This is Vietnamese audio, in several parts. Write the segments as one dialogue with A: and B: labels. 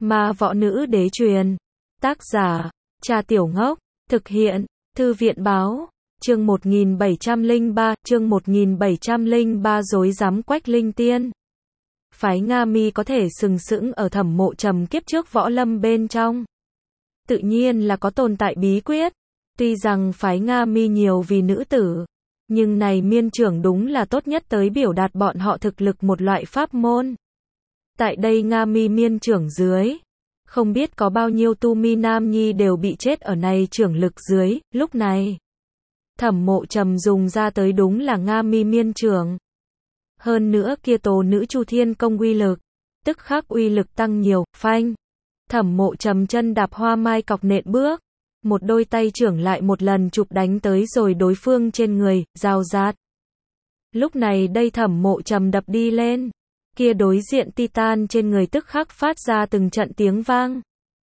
A: Ma võ nữ đế truyền. Tác giả, Trà Tiểu Ngốc. Thực hiện, Thư viện báo. Chương 1703 rối rắm Quách Linh Tiên. Phái Nga Mi có thể sừng sững ở Thẩm Mộ Trầm kiếp trước võ lâm bên trong. Tự nhiên là có tồn tại bí quyết. Tuy rằng phái Nga Mi nhiều vì nữ tử, nhưng này miên trưởng đúng là tốt nhất tới biểu đạt bọn họ thực lực một loại pháp môn. Tại đây Nga Mi miên trưởng dưới, không biết có bao nhiêu tu mi nam nhi đều bị chết ở này trưởng lực dưới. Lúc này Thẩm Mộ Trầm dùng ra tới đúng là Nga Mi miên trưởng. Hơn nữa kia tố nữ Chu Thiên công uy lực, tức khắc uy lực tăng nhiều. Phanh, Thẩm Mộ Trầm chân đạp hoa mai cọc nện bước, một đôi tay trưởng lại một lần chụp đánh tới rồi đối phương trên người, rào rạt. Lúc này đây Thẩm Mộ Trầm đập đi lên, kia đối diện Titan trên người tức khắc phát ra từng trận tiếng vang.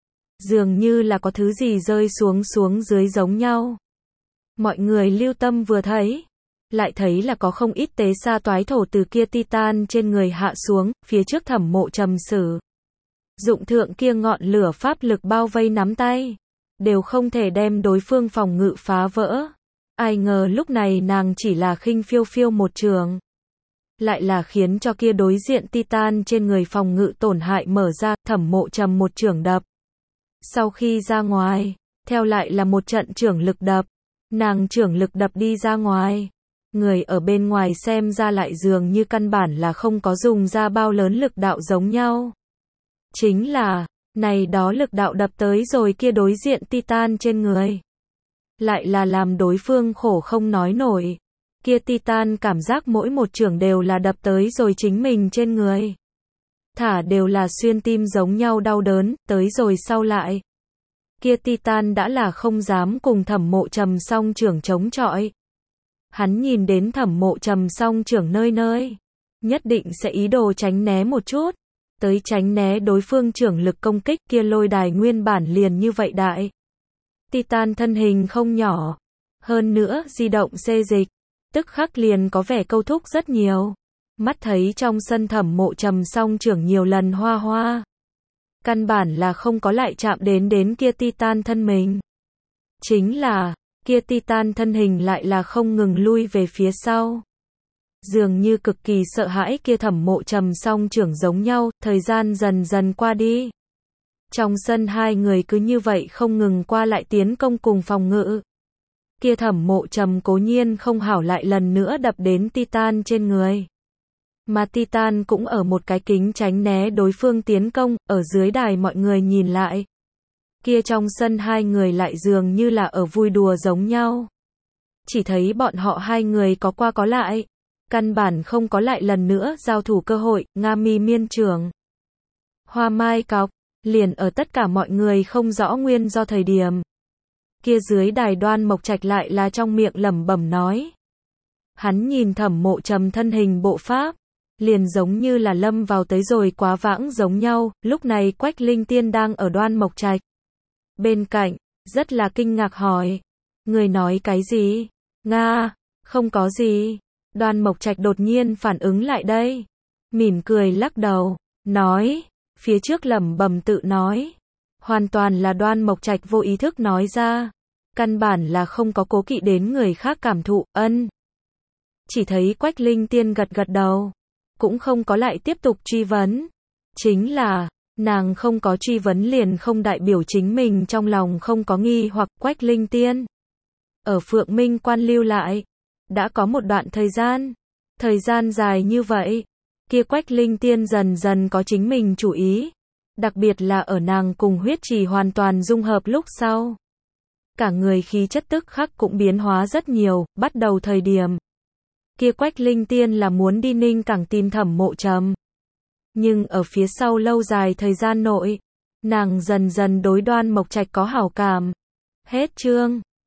A: Dường như là có thứ gì rơi xuống dưới giống nhau. Mọi người lưu tâm vừa thấy, lại thấy là có không ít tế sa toái thổ từ kia Titan trên người hạ xuống, phía trước Thẩm Mộ Trầm sử dụng thượng kia ngọn lửa pháp lực bao vây nắm tay, đều không thể đem đối phương phòng ngự phá vỡ. Ai ngờ lúc này nàng chỉ là khinh phiêu phiêu một trường, lại là khiến cho kia đối diện Titan trên người phòng ngự tổn hại mở ra. Thẩm Mộ Trầm một chưởng đập, sau khi ra ngoài, theo lại là một trận chưởng lực đập. Nàng chưởng lực đập đi ra ngoài, người ở bên ngoài xem ra lại dường như căn bản là không có dùng ra bao lớn lực đạo giống nhau. Chính là, này đó lực đạo đập tới rồi kia đối diện Titan trên người, lại là làm đối phương khổ không nói nổi. Kia Titan cảm giác mỗi một chưởng đều là đập tới rồi chính mình trên người, thả đều là xuyên tim giống nhau đau đớn. Tới rồi sau lại, kia Titan đã là không dám cùng Thẩm Mộ Trầm song chưởng chống chọi. Hắn nhìn đến Thẩm Mộ Trầm song chưởng nơi nơi, nhất định sẽ ý đồ tránh né một chút, tới tránh né đối phương chưởng lực công kích. Kia lôi đài nguyên bản liền như vậy đại, Titan thân hình không nhỏ, hơn nữa di động xê dịch, tức khắc liền có vẻ câu thúc rất nhiều. Mắt thấy trong sân Thẩm Mộ Trầm song chưởng nhiều lần hoa hoa, căn bản là không có lại chạm đến kia Titan thân mình. Chính là, kia Titan thân hình lại là không ngừng lui về phía sau, dường như cực kỳ sợ hãi kia Thẩm Mộ Trầm song chưởng giống nhau. Thời gian dần dần qua đi, trong sân hai người cứ như vậy không ngừng qua lại tiến công cùng phòng ngự. Kia Thẩm Mộ Trầm cố nhiên không hảo lại lần nữa đập đến Titan trên người, mà Titan cũng ở một cái kính tránh né đối phương tiến công. Ở dưới đài mọi người nhìn lại, kia trong sân hai người lại dường như là ở vui đùa giống nhau. Chỉ thấy bọn họ hai người có qua có lại, căn bản không có lại lần nữa giao thủ cơ hội. Nga Mi miên trưởng, hoa mai cọc, liền ở tất cả mọi người không rõ nguyên do thời điểm, kia dưới đài Đoan Mộc Trạch lại là trong miệng lẩm bẩm nói. Hắn nhìn Thẩm Mộ Trầm thân hình bộ pháp, liền giống như là lâm vào tới rồi quá vãng giống nhau. Lúc này Quách Linh Tiên đang ở Đoan Mộc Trạch bên cạnh, rất là kinh ngạc hỏi, người nói cái gì? Nga, không có gì. Đoan Mộc Trạch đột nhiên phản ứng lại đây, mỉm cười lắc đầu, nói, phía trước lẩm bẩm tự nói, hoàn toàn là Đoan Mộc Trạch vô ý thức nói ra, căn bản là không có cố kỵ đến người khác cảm thụ. Ân. Chỉ thấy Quách Linh Tiên gật gật đầu, cũng không có lại tiếp tục truy vấn. Chính là, nàng không có truy vấn liền không đại biểu chính mình trong lòng không có nghi hoặc. Quách Linh Tiên ở Phượng Minh Quan lưu lại đã có một đoạn thời gian dài như vậy, kia Quách Linh Tiên dần dần có chính mình chủ ý, đặc biệt là ở nàng cùng huyết trì hoàn toàn dung hợp lúc sau, cả người khí chất tức khắc cũng biến hóa rất nhiều. Bắt đầu thời điểm, kia Quách Linh Tiên là muốn đi Ninh Cảng tìm Thẩm Mộ Trầm, nhưng ở phía sau lâu dài thời gian nội, nàng dần dần đối Đoan Mộc Trạch có hảo cảm. Hết chương.